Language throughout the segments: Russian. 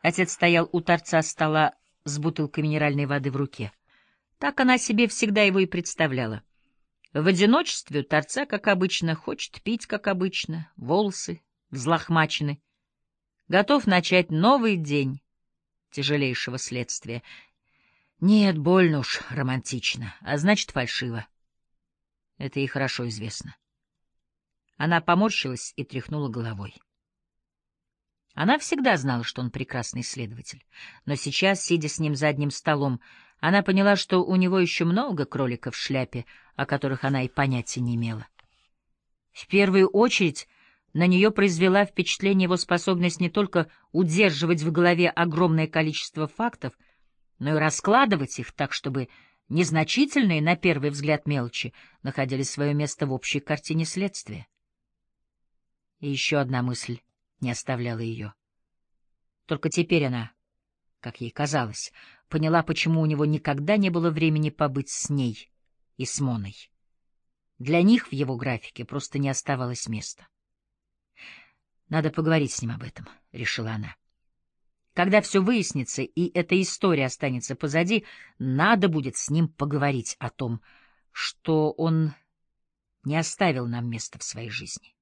Отец стоял у торца стола с бутылкой минеральной воды в руке. Так она себе всегда его и представляла. В одиночестве у торца, как обычно, хочет пить, как обычно, волосы взлохмачены. Готов начать новый день тяжелейшего следствия. Нет, больно уж романтично, а значит, фальшиво. Это ей хорошо известно. Она поморщилась и тряхнула головой. Она всегда знала, что он прекрасный следователь, но сейчас, сидя с ним за одним столом, она поняла, что у него еще много кроликов в шляпе, о которых она и понятия не имела. В первую очередь на нее произвела впечатление его способность не только удерживать в голове огромное количество фактов, но и раскладывать их так, чтобы незначительные, на первый взгляд, мелочи находили свое место в общей картине следствия. И еще одна мысль не оставляла ее. Только теперь она, как ей казалось, поняла, почему у него никогда не было времени побыть с ней и с Моной. Для них в его графике просто не оставалось места. «Надо поговорить с ним об этом», — решила она. «Когда все выяснится, и эта история останется позади, надо будет с ним поговорить о том, что он не оставил нам места в своей жизни».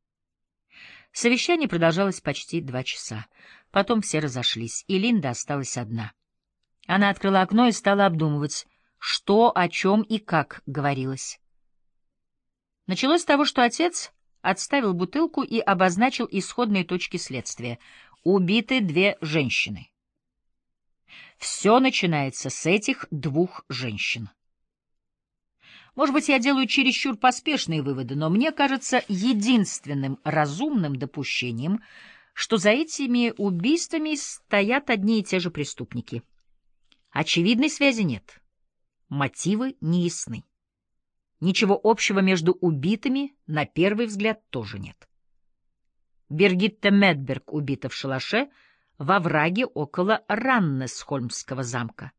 Совещание продолжалось почти 2 часа. Потом все разошлись, и Линда осталась одна. Она открыла окно и стала обдумывать, что, о чем и как говорилось. Началось с того, что отец отставил бутылку и обозначил исходные точки следствия. Убиты 2 женщины. Все начинается с этих 2 женщин. Может быть, я делаю чересчур поспешные выводы, но мне кажется единственным разумным допущением, что за этими убийствами стоят одни и те же преступники. Очевидной связи нет. Мотивы неясны. Ничего общего между убитыми, на первый взгляд, тоже нет. Бергитта Медберг убита в шалаше во враге около Раннесхольмского замка.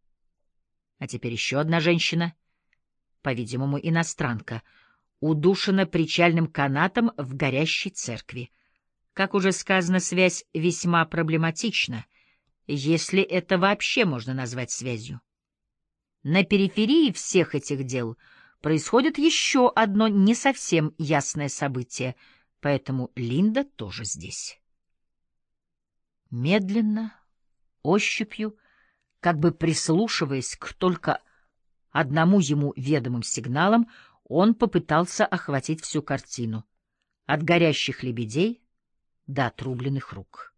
А теперь еще одна женщина, по-видимому, иностранка, удушена причальным канатом в горящей церкви. Как уже сказано, связь весьма проблематична, если это вообще можно назвать связью. На периферии всех этих дел происходит еще одно не совсем ясное событие, поэтому Линда тоже здесь. Медленно, ощупью, как бы прислушиваясь к только одному ему ведомым сигналам, он попытался охватить всю картину, от горящих лебедей до отрубленных рук.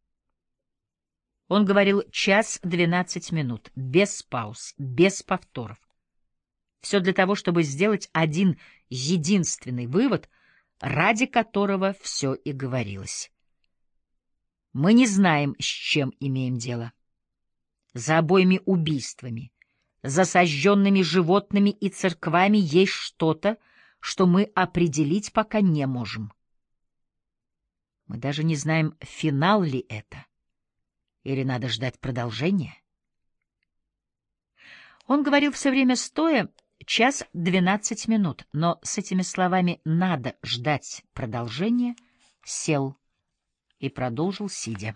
Он говорил 1:12, без пауз, без повторов. Все для того, чтобы сделать один единственный вывод, ради которого все и говорилось. Мы не знаем, с чем имеем дело. За обоими убийствами, за сожженными животными и церквами есть что-то, что мы определить пока не можем. Мы даже не знаем, финал ли это, или надо ждать продолжения. Он говорил все время стоя 1:12, но с этими словами «надо ждать продолжения» сел и продолжил сидя.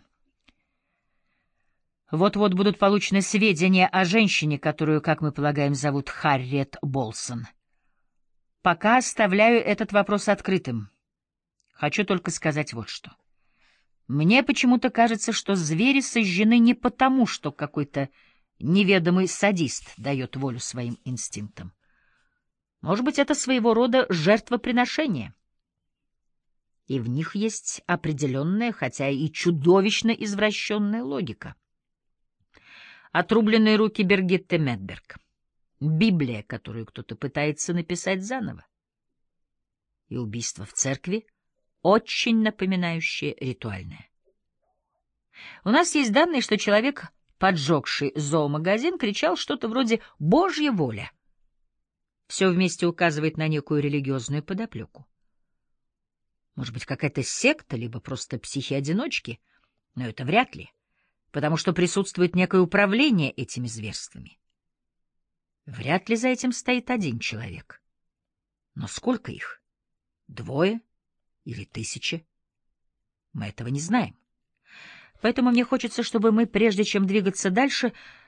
Вот-вот будут получены сведения о женщине, которую, как мы полагаем, зовут Харриет Болсон. Пока оставляю этот вопрос открытым. Хочу только сказать вот что. Мне почему-то кажется, что звери сожжены не потому, что какой-то неведомый садист дает волю своим инстинктам. Может быть, это своего рода жертвоприношение. И в них есть определенная, хотя и чудовищно извращенная логика. Отрубленные руки Бергитты Медберг. Библия, которую кто-то пытается написать заново. И убийство в церкви, очень напоминающее ритуальное. У нас есть данные, что человек, поджегший зоомагазин, кричал что-то вроде «Божья воля». Все вместе указывает на некую религиозную подоплеку. Может быть, какая-то секта, либо просто психи-одиночки, но это вряд ли, потому что присутствует некое управление этими зверствами. Вряд ли за этим стоит один человек. Но сколько их? 2 или 1000? Мы этого не знаем. Поэтому мне хочется, чтобы мы, прежде чем двигаться дальше,